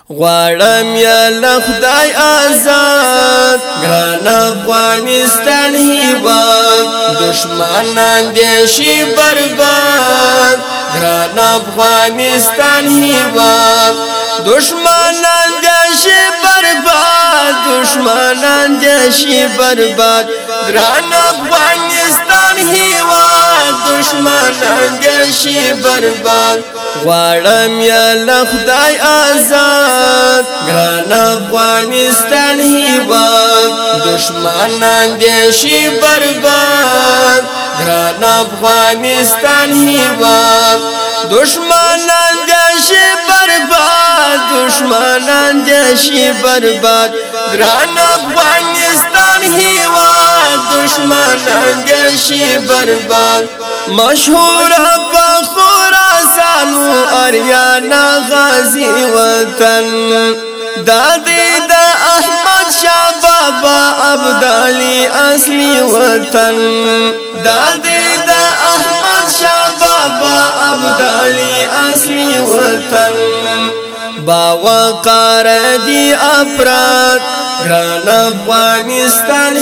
غواړم یا لخدای آزاد ګران افغانستان هیواد دشمنان دې شي برباد ګران افغانستان هیواد دشمنان دې شي برباد دشمنان دې شي برباد ګران افغانستان هیواد دشمنان دې شي برباد غواړم یا لخدای آزاد ګران افغانستان هیواد دشمنان دې شي برباد ګران افغانستان هیواد دشمنان دې شي برباد دشمنان دې شي برباد ګران افغانستان هیواد دشمنان دې شي برباد مشهور اریانا غازی وطن دادی دا احمد شاه بابا عبدالی اصلی وطن دادی دا احمد شاه بابا عبدالی اصلی وطن باوقار دی افراد ګران افغانستان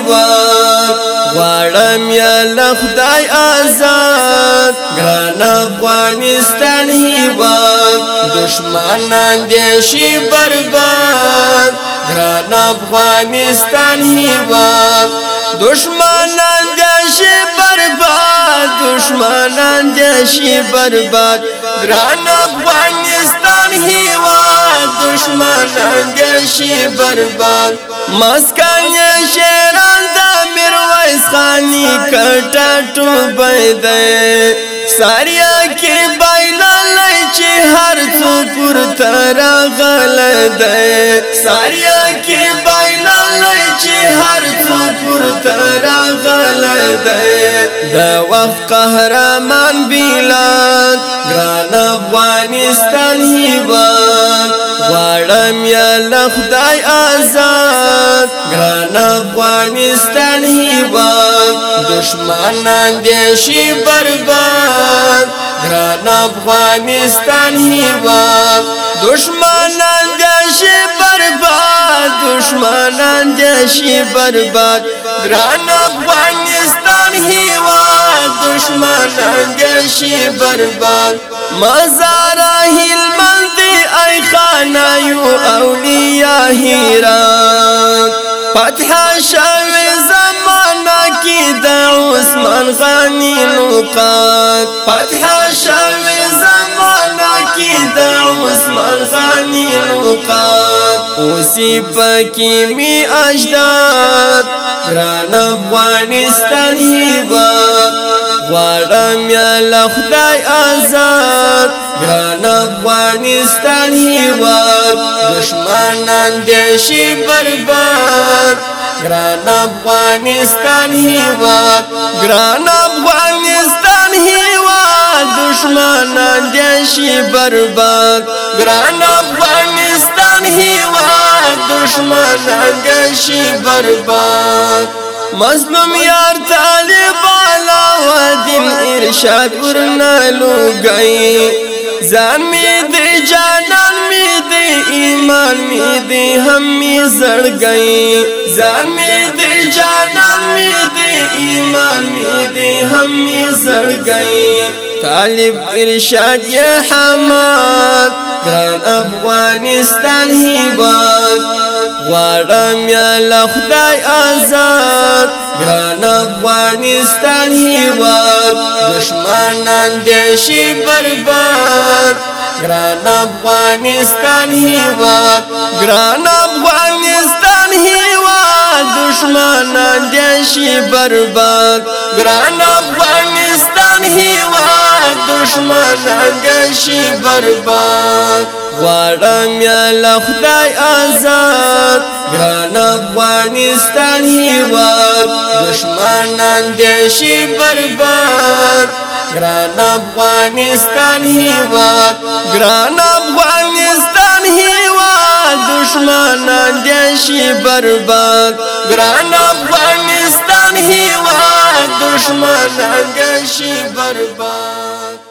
هیواد غواړم یا لخدای آزاد ګران افغانستان هیواد دشمنان دې شي برباد ګران افغانستان هیواد دشمنان دې شي برباد دشمنان دې شي برباد ګران افغانستان هیواد دشمنان دې شي برباد مسکن شیران دا میرویس خانی کټا ټوبای دی ساریا کې بایللای چې هر څو پر تر غل دی ساریا کې بایللای چې هر څو پر تر غل دی د وخت قهرمان بلاد ګران افغانستان هیواد غواړم یا لخدای آزاد ګران افغانستان هیواد دشمنان دې شي برباد ګران افغانستان هیواد دشمنان دې شي برباد دشمنان دې شي برباد ګران افغانستان هیواد دشمنان دې شي برباد مزار هلمند ای خانایو اولیاء هیرات فتح شوی زمانہ کی دا عثمان غنی نقات فتح شوی زمانہ کی دا عثمان غنی نقات اسی پاکی می اجداد ګران افغانستان هیواد غواړم یا لخدای آزاد ګران افغانستان هیواد دشمنان دې شي برباد ګران افغانستان هیواد ګران افغانستان هیواد دشمنان دې شي برباد ګران افغانستان هیواد دشمنان دې شي برباد مظلوم یار طالب علاوالدین ارشاد ورنالو گئی ځان می دې جانان می دې ایمان می دې هم می زړ گئی ځان می دې جانان می دې ایمان می دې هم می زړ گئی طالب ارشاد یا حماد ګران افغانستان هیواد غواړم یا لخدای آزاد ګران افغانستان هیواد دشمنان دې شي برباد ګران افغانستان هیواد ګران افغانستان هیواد دشمنان دې شي برباد ګران افغانستان هیواد دشمنان دې شي برباد غواړم یا لخدای آزاد ګران افغانستان هیواد دشمنان دې شي برباد ګران افغانستان هیواد ګران افغانستان هیواد دشمنان دې شي برباد ګران افغانستان هیواد دشمنان دې شي برباد